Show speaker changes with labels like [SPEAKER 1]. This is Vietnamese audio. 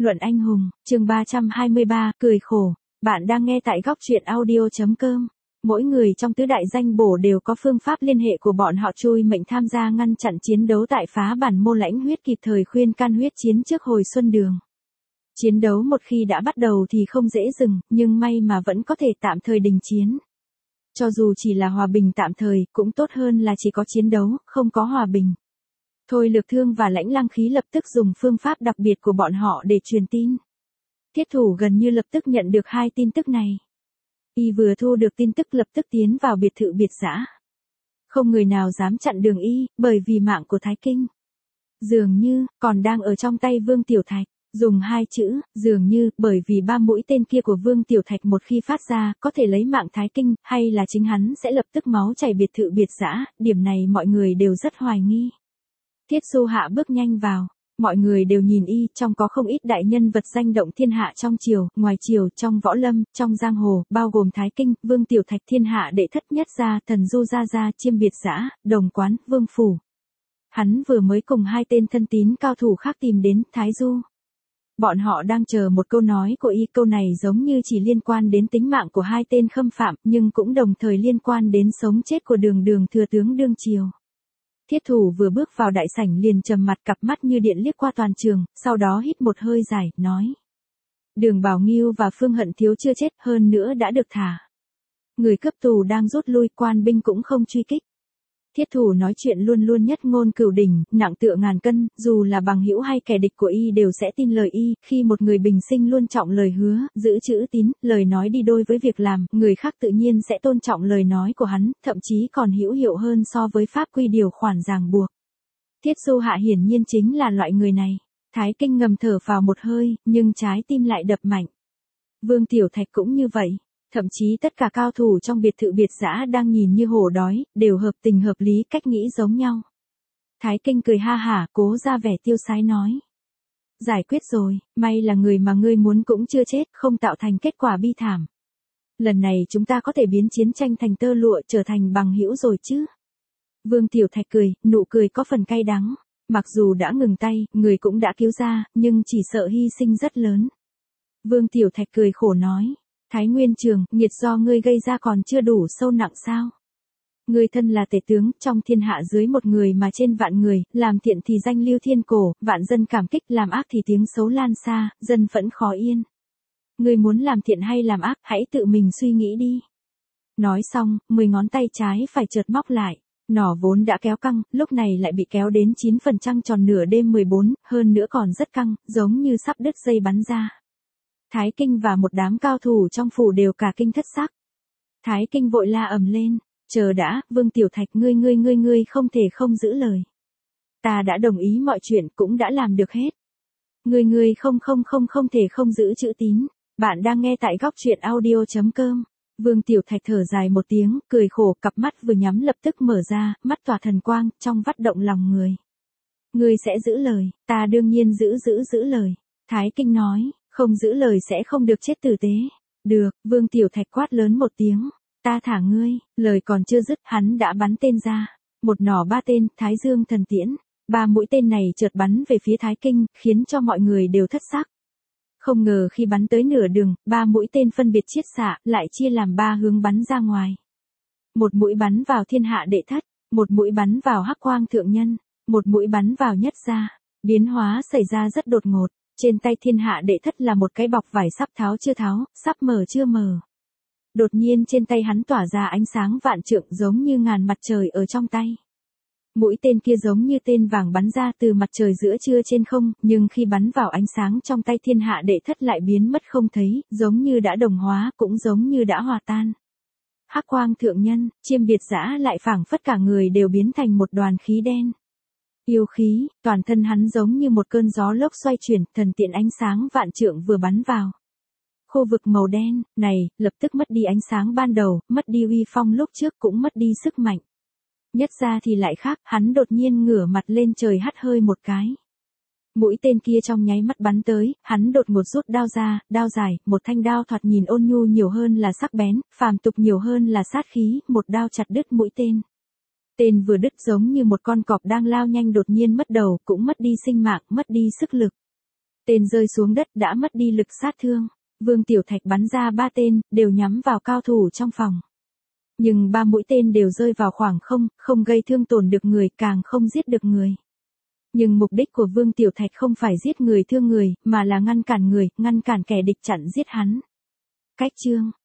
[SPEAKER 1] Luận anh hùng, chương 323, cười khổ. Bạn đang nghe tại góc truyện audio.com. Mỗi người trong tứ đại danh bổ đều có phương pháp liên hệ của bọn họ chui mệnh tham gia ngăn chặn chiến đấu tại phá bản Mô Lãnh Huyết, kịp thời khuyên can huyết chiến trước hồi xuân đường. Chiến đấu một khi đã bắt đầu thì không dễ dừng, nhưng may mà vẫn có thể tạm thời đình chiến. Cho dù chỉ là hòa bình tạm thời, cũng tốt hơn là chỉ có chiến đấu, không có hòa bình. Thôi Lược Thương và Lãnh Lăng Khí lập tức dùng phương pháp đặc biệt của bọn họ để truyền tin. Thiết thủ gần như lập tức nhận được hai tin tức này. Y vừa thu được tin tức lập tức tiến vào biệt thự biệt dã. Không người nào dám chặn đường Y, bởi vì mạng của Thái Kinh dường như còn đang ở trong tay Vương Tiểu Thạch. Dùng hai chữ, dường như, bởi vì 3 mũi tên kia của Vương Tiểu Thạch một khi phát ra, có thể lấy mạng Thái Kinh, hay là chính hắn sẽ lập tức máu chảy biệt thự biệt dã, điểm này mọi người đều rất hoài nghi. Thiết Xu Hạ bước nhanh vào, mọi người đều nhìn Y, trong có không ít đại nhân vật danh động thiên hạ trong triều, ngoài triều, trong võ lâm, trong giang hồ, bao gồm Thái Kinh, Vương Tiểu Thạch thiên hạ đệ thất nhất gia, Thần Du gia gia, Chiêm biệt dã, Đồng Quán, Vương Phủ. Hắn vừa mới cùng hai tên thân tín cao thủ khác tìm đến Thái Du. Bọn họ đang chờ một câu nói của Y, câu này giống như chỉ liên quan đến tính mạng của hai tên khâm phạm, nhưng cũng đồng thời liên quan đến sống chết của Đường thừa tướng đương triều. Thiết thủ vừa bước vào đại sảnh liền trầm mặt, cặp mắt như điện liếc qua toàn trường, sau đó hít một hơi dài, nói. Đường Bảo Nghiêu và Phương Hận Thiếu chưa chết, hơn nữa đã được thả. Người cướp tù đang rút lui, quan binh cũng không truy kích. Thiết thủ nói chuyện luôn luôn nhất ngôn cửu đỉnh, nặng tựa ngàn cân, dù là bằng hữu hay kẻ địch của Y đều sẽ tin lời Y, khi một người bình sinh luôn trọng lời hứa, giữ chữ tín, lời nói đi đôi với việc làm, người khác tự nhiên sẽ tôn trọng lời nói của hắn, thậm chí còn hữu hiệu hơn so với pháp quy điều khoản ràng buộc. Thiết Xu Hạ hiển nhiên chính là loại người này. Thái Kinh ngầm thở vào một hơi, nhưng trái tim lại đập mạnh. Vương Tiểu Thạch cũng như vậy. Thậm chí tất cả cao thủ trong biệt thự biệt dã đang nhìn như hổ đói, đều hợp tình hợp lý, cách nghĩ giống nhau. Thái Kinh cười ha hả, cố ra vẻ tiêu sái nói. Giải quyết rồi, may là người mà ngươi muốn cũng chưa chết, không tạo thành kết quả bi thảm. Lần này chúng ta có thể biến chiến tranh thành tơ lụa, trở thành bằng hữu rồi chứ. Vương Tiểu Thạch cười, nụ cười có phần cay đắng. Mặc dù đã ngừng tay, người cũng đã cứu ra, nhưng chỉ sợ hy sinh rất lớn. Vương Tiểu Thạch cười khổ nói. Thái Nguyên Trường, nghiệt do ngươi gây ra còn chưa đủ sâu nặng sao? Ngươi thân là tể tướng, trong thiên hạ dưới một người mà trên vạn người, làm thiện thì danh lưu thiên cổ, vạn dân cảm kích, làm ác thì tiếng xấu lan xa, dân phẫn khó yên. Ngươi muốn làm thiện hay làm ác, hãy tự mình suy nghĩ đi. Nói xong, 10 ngón tay trái phải chợt móc lại. Nỏ vốn đã kéo căng, lúc này lại bị kéo đến 9% tròn nửa đêm 14, hơn nữa còn rất căng, giống như sắp đứt dây bắn ra. Thái Kinh và một đám cao thủ trong phủ đều cả kinh thất sắc. Thái Kinh vội la ầm lên, chờ đã, Vương Tiểu Thạch ngươi không thể không giữ lời. Ta đã đồng ý mọi chuyện, cũng đã làm được hết. Ngươi không thể không giữ chữ tín. Bạn đang nghe tại góc truyện audio.com. Vương Tiểu Thạch thở dài một tiếng, cười khổ, cặp mắt vừa nhắm lập tức mở ra, mắt tỏa thần quang, trong vắt động lòng người. Ngươi sẽ giữ lời, ta đương nhiên giữ lời. Thái Kinh nói. Không giữ lời sẽ không được chết tử tế. Được, Vương Tiểu Thạch quát lớn một tiếng. Ta thả ngươi, lời còn chưa dứt, hắn đã bắn tên ra. Một nỏ 3 tên, Thái Dương thần tiễn. 3 mũi tên này chợt bắn về phía Thái Kinh, khiến cho mọi người đều thất sắc. Không ngờ khi bắn tới nửa đường, 3 mũi tên phân biệt chiết xạ, lại chia làm 3 hướng bắn ra ngoài. Một mũi bắn vào thiên hạ đệ thất, một mũi bắn vào Hắc Quang thượng nhân, một mũi bắn vào nhất gia. Biến hóa xảy ra rất đột ngột. Trên tay thiên hạ đệ thất là một cái bọc vải sắp tháo chưa tháo, sắp mở chưa mở. Đột nhiên trên tay hắn tỏa ra ánh sáng vạn trượng giống như ngàn mặt trời ở trong tay. Mũi tên kia giống như tên vàng bắn ra từ mặt trời giữa trưa trên không, nhưng khi bắn vào ánh sáng trong tay thiên hạ đệ thất lại biến mất không thấy, giống như đã đồng hóa, cũng giống như đã hòa tan. Hắc Quang thượng nhân, Chiêm biệt dã lại phảng phất cả người đều biến thành một đoàn khí đen. Yêu khí, toàn thân hắn giống như một cơn gió lốc xoay chuyển, thần tiện ánh sáng vạn trượng vừa bắn vào. Khu vực màu đen, này, lập tức mất đi ánh sáng ban đầu, mất đi uy phong lúc trước, cũng mất đi sức mạnh. Nhất ra thì lại khác, hắn đột nhiên ngửa mặt lên trời hắt hơi một cái. Mũi tên kia trong nháy mắt bắn tới, hắn đột ngột rút đao ra, đao dài, một thanh đao thoạt nhìn ôn nhu nhiều hơn là sắc bén, phàm tục nhiều hơn là sát khí, một đao chặt đứt mũi tên. Tên vừa đứt giống như một con cọp đang lao nhanh đột nhiên mất đầu, cũng mất đi sinh mạng, mất đi sức lực. Tên rơi xuống đất đã mất đi lực sát thương. Vương Tiểu Thạch bắn ra 3 tên, đều nhắm vào cao thủ trong phòng. Nhưng 3 mũi tên đều rơi vào khoảng không, không gây thương tổn được người, càng không giết được người. Nhưng mục đích của Vương Tiểu Thạch không phải giết người thương người, mà là ngăn cản người, ngăn cản kẻ địch chặn giết hắn. Cách chương